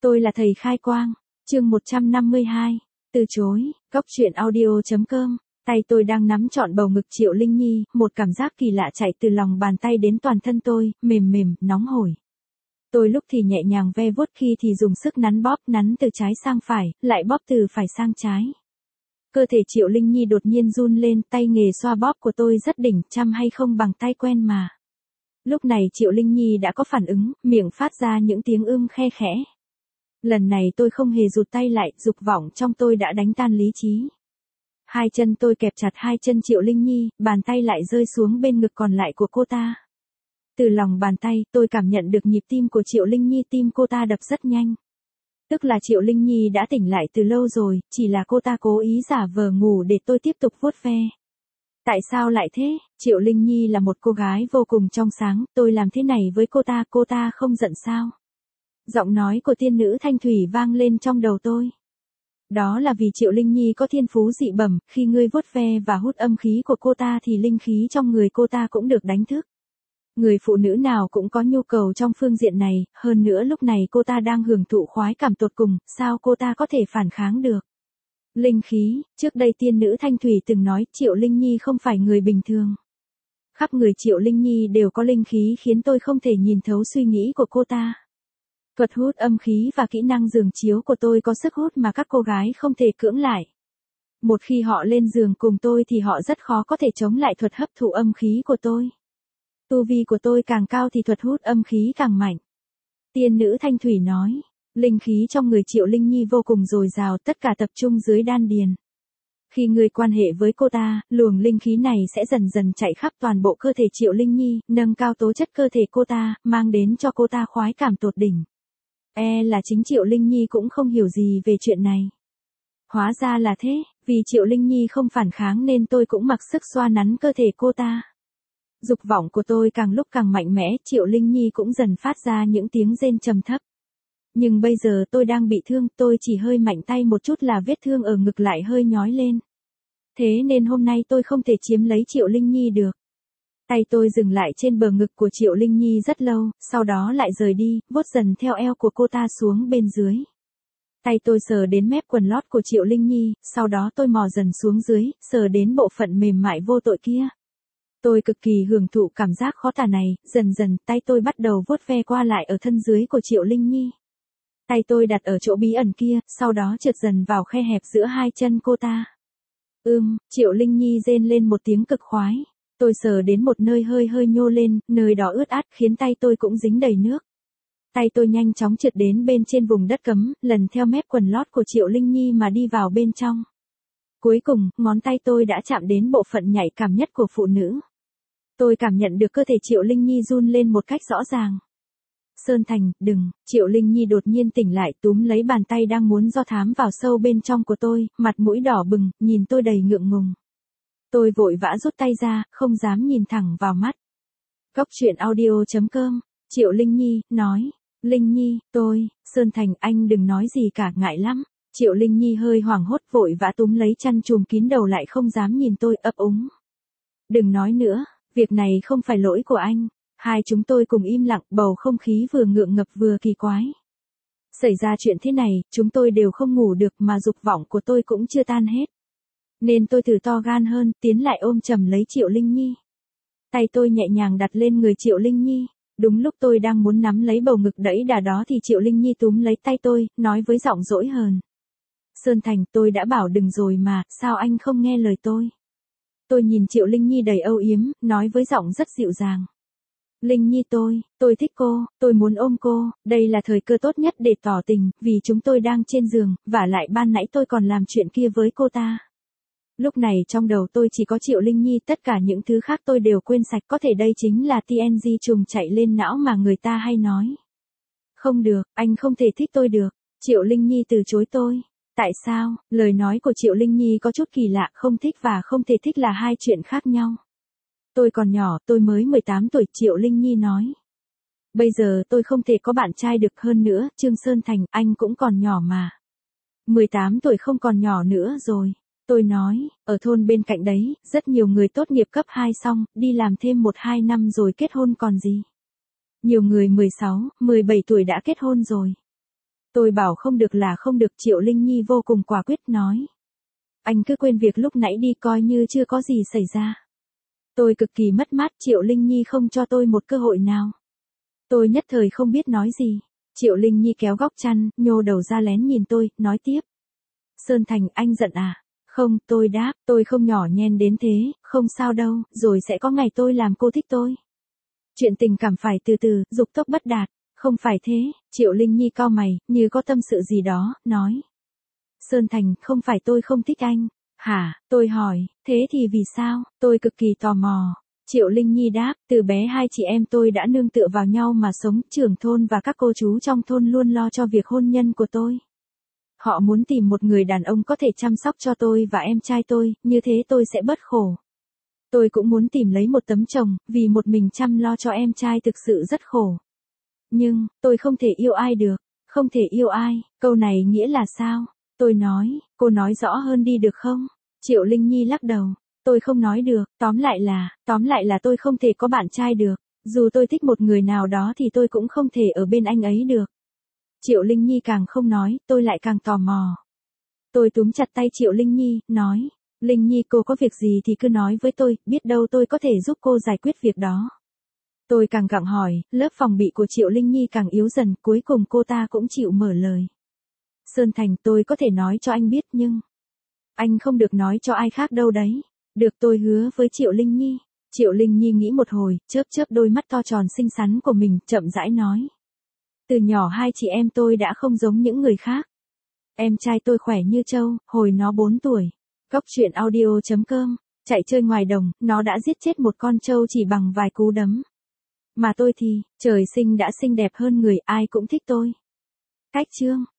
Tôi là thầy khai quang. Chương 152. Từ chối. Góc truyện audio.com. Tay tôi đang nắm trọn bầu ngực Triệu Linh Nhi, một cảm giác kỳ lạ chạy từ lòng bàn tay đến toàn thân tôi, mềm mềm, nóng hổi. Tôi lúc thì nhẹ nhàng ve vuốt, khi thì dùng sức nắn từ trái sang phải, lại bóp từ phải sang trái. Cơ thể Triệu Linh Nhi đột nhiên run lên, tay nghề xoa bóp của tôi rất đỉnh, chăm hay không bằng tay quen mà. Lúc này Triệu Linh Nhi đã có phản ứng, miệng phát ra những tiếng khe khẽ. Lần này tôi không hề rụt tay lại, dục vọng trong tôi đã đánh tan lý trí. Hai chân tôi kẹp chặt hai chân Triệu Linh Nhi, bàn tay lại rơi xuống bên ngực còn lại của cô ta. Từ lòng bàn tay, tôi cảm nhận được nhịp tim của Triệu Linh Nhi, tim cô ta đập rất nhanh. Tức là Triệu Linh Nhi đã tỉnh lại từ lâu rồi, chỉ là cô ta cố ý giả vờ ngủ để tôi tiếp tục vuốt ve. Tại sao lại thế? Triệu Linh Nhi là một cô gái vô cùng trong sáng, tôi làm thế này với cô ta không giận sao? Giọng nói của tiên nữ Thanh Thủy vang lên trong đầu tôi. Đó là vì Triệu Linh Nhi có thiên phú dị bẩm, khi ngươi vuốt ve và hút âm khí của cô ta thì linh khí trong người cô ta cũng được đánh thức. Người phụ nữ nào cũng có nhu cầu trong phương diện này, hơn nữa lúc này cô ta đang hưởng thụ khoái cảm tột cùng, sao cô ta có thể phản kháng được? Linh khí, trước đây tiên nữ Thanh Thủy từng nói Triệu Linh Nhi không phải người bình thường. Khắp người Triệu Linh Nhi đều có linh khí khiến tôi không thể nhìn thấu suy nghĩ của cô ta. Thuật hút âm khí và kỹ năng giường chiếu của tôi có sức hút mà các cô gái không thể cưỡng lại. Một khi họ lên giường cùng tôi thì họ rất khó có thể chống lại thuật hấp thụ âm khí của tôi. Tu vi của tôi càng cao thì thuật hút âm khí càng mạnh. Tiên nữ Thanh Thủy nói, linh khí trong người Triệu Linh Nhi vô cùng dồi dào, tất cả tập trung dưới đan điền. Khi người quan hệ với cô ta, luồng linh khí này sẽ dần dần chạy khắp toàn bộ cơ thể Triệu Linh Nhi, nâng cao tố chất cơ thể cô ta, mang đến cho cô ta khoái cảm tột đỉnh. Là chính Triệu Linh Nhi cũng không hiểu gì về chuyện này. Hóa ra là thế, vì Triệu Linh Nhi không phản kháng nên tôi cũng mặc sức xoa nắn cơ thể cô ta. Dục vọng của tôi càng lúc càng mạnh mẽ, Triệu Linh Nhi cũng dần phát ra những tiếng rên trầm thấp. Nhưng bây giờ tôi đang bị thương, tôi chỉ hơi mạnh tay một chút là vết thương ở ngực lại hơi nhói lên. Thế nên hôm nay tôi không thể chiếm lấy Triệu Linh Nhi được. Tay tôi dừng lại trên bờ ngực của Triệu Linh Nhi rất lâu, sau đó lại rời đi, vuốt dần theo eo của cô ta xuống bên dưới. Tay tôi sờ đến mép quần lót của Triệu Linh Nhi, sau đó tôi mò dần xuống dưới, sờ đến bộ phận mềm mại vô tội kia. Tôi cực kỳ hưởng thụ cảm giác khó tả này, dần dần tay tôi bắt đầu vuốt ve qua lại ở thân dưới của Triệu Linh Nhi. Tay tôi đặt ở chỗ bí ẩn kia, sau đó trượt dần vào khe hẹp giữa hai chân cô ta. Triệu Linh Nhi rên lên một tiếng cực khoái. Tôi sờ đến một nơi hơi nhô lên, nơi đó ướt át khiến tay tôi cũng dính đầy nước. Tay tôi nhanh chóng trượt đến bên trên vùng đất cấm, lần theo mép quần lót của Triệu Linh Nhi mà đi vào bên trong. Cuối cùng, ngón tay tôi đã chạm đến bộ phận nhạy cảm nhất của phụ nữ. Tôi cảm nhận được cơ thể Triệu Linh Nhi run lên một cách rõ ràng. Sơn Thành, đừng, Triệu Linh Nhi đột nhiên tỉnh lại, túm lấy bàn tay đang muốn do thám vào sâu bên trong của tôi, mặt mũi đỏ bừng, nhìn tôi đầy ngượng ngùng. Tôi vội vã rút tay ra, không dám nhìn thẳng vào mắt. Góc truyện audio.com. Triệu Linh Nhi, nói. Linh Nhi, Sơn Thành, anh đừng nói gì cả, ngại lắm. Triệu Linh Nhi hơi hoảng hốt, vội vã túm lấy chăn chùm kín đầu lại, không dám nhìn tôi, ấp úng. Đừng nói nữa, việc này không phải lỗi của anh. Hai chúng tôi cùng im lặng, bầu không khí vừa ngượng ngập vừa kỳ quái. Xảy ra chuyện thế này, chúng tôi đều không ngủ được mà dục vọng của tôi cũng chưa tan hết. Nên tôi thử to gan hơn, tiến lại ôm chầm lấy Triệu Linh Nhi. Tay tôi nhẹ nhàng đặt lên người Triệu Linh Nhi. Đúng lúc tôi đang muốn nắm lấy bầu ngực đẫy đà đó thì Triệu Linh Nhi túm lấy tay tôi, nói với giọng dỗi hờn. Sơn Thành, tôi đã bảo đừng rồi mà, sao anh không nghe lời tôi? Tôi nhìn Triệu Linh Nhi đầy âu yếm, nói với giọng rất dịu dàng. Linh Nhi, tôi thích cô, tôi muốn ôm cô, đây là thời cơ tốt nhất để tỏ tình, vì chúng tôi đang trên giường, vả lại ban nãy tôi còn làm chuyện kia với cô ta. Lúc này trong đầu tôi chỉ có Triệu Linh Nhi, tất cả những thứ khác tôi đều quên sạch, có thể đây chính là TNG trùng chạy lên não mà người ta hay nói. Không được, anh không thể thích tôi được. Triệu Linh Nhi từ chối tôi. Tại sao? Lời nói của Triệu Linh Nhi có chút kỳ lạ, không thích và không thể thích là hai chuyện khác nhau. Tôi còn nhỏ, tôi mới 18 tuổi, Triệu Linh Nhi nói. Bây giờ tôi không thể có bạn trai được, hơn nữa, Trương Sơn Thành, anh cũng còn nhỏ mà. 18 tuổi không còn nhỏ nữa rồi. Tôi nói, ở thôn bên cạnh đấy, rất nhiều người tốt nghiệp cấp 2 xong, đi làm thêm 1-2 năm rồi kết hôn còn gì. Nhiều người 16, 17 tuổi đã kết hôn rồi. Tôi bảo không được là không được, Triệu Linh Nhi vô cùng quả quyết nói. Anh cứ quên việc lúc nãy đi, coi như chưa có gì xảy ra. Tôi cực kỳ mất mát, Triệu Linh Nhi không cho tôi một cơ hội nào. Tôi nhất thời không biết nói gì. Triệu Linh Nhi kéo góc chăn, nhô đầu ra lén nhìn tôi, nói tiếp. Sơn Thành, anh giận à? Không, tôi đáp, tôi không nhỏ nhen đến thế, không sao đâu, rồi sẽ có ngày tôi làm cô thích tôi. Chuyện tình cảm phải từ từ, dục tốc bất đạt. Không phải thế, Triệu Linh Nhi cau mày, như có tâm sự gì đó, nói. Sơn Thành, không phải tôi không thích anh. Hả, tôi hỏi, thế thì vì sao? Tôi cực kỳ tò mò. Triệu Linh Nhi đáp, từ bé hai chị em tôi đã nương tựa vào nhau mà sống, trưởng thôn và các cô chú trong thôn luôn lo cho việc hôn nhân của tôi. Họ muốn tìm một người đàn ông có thể chăm sóc cho tôi và em trai tôi, như thế tôi sẽ bớt khổ. Tôi cũng muốn tìm lấy một tấm chồng, vì một mình chăm lo cho em trai thực sự rất khổ. Nhưng, tôi không thể yêu ai được. Không thể yêu ai, câu này nghĩa là sao? Tôi nói, cô nói rõ hơn đi được không? Triệu Linh Nhi lắc đầu. Tôi không nói được, tóm lại là tôi không thể có bạn trai được. Dù tôi thích một người nào đó thì tôi cũng không thể ở bên anh ấy được. Triệu Linh Nhi càng không nói, tôi lại càng tò mò. Tôi túm chặt tay Triệu Linh Nhi, nói. Linh Nhi, cô có việc gì thì cứ nói với tôi, biết đâu tôi có thể giúp cô giải quyết việc đó. Tôi càng gặng hỏi, lớp phòng bị của Triệu Linh Nhi càng yếu dần, cuối cùng cô ta cũng chịu mở lời. Sơn Thành, tôi có thể nói cho anh biết nhưng... Anh không được nói cho ai khác đâu đấy. Được, tôi hứa với Triệu Linh Nhi. Triệu Linh Nhi nghĩ một hồi, chớp chớp đôi mắt to tròn xinh xắn của mình, chậm rãi nói. Từ nhỏ hai chị em tôi đã không giống những người khác. Em trai tôi khỏe như trâu, hồi nó 4 tuổi. Cóc truyện audio.com, chạy chơi ngoài đồng, nó đã giết chết một con trâu chỉ bằng vài cú đấm. Mà tôi thì, trời sinh đã xinh đẹp hơn người, ai cũng thích tôi. Cách chương.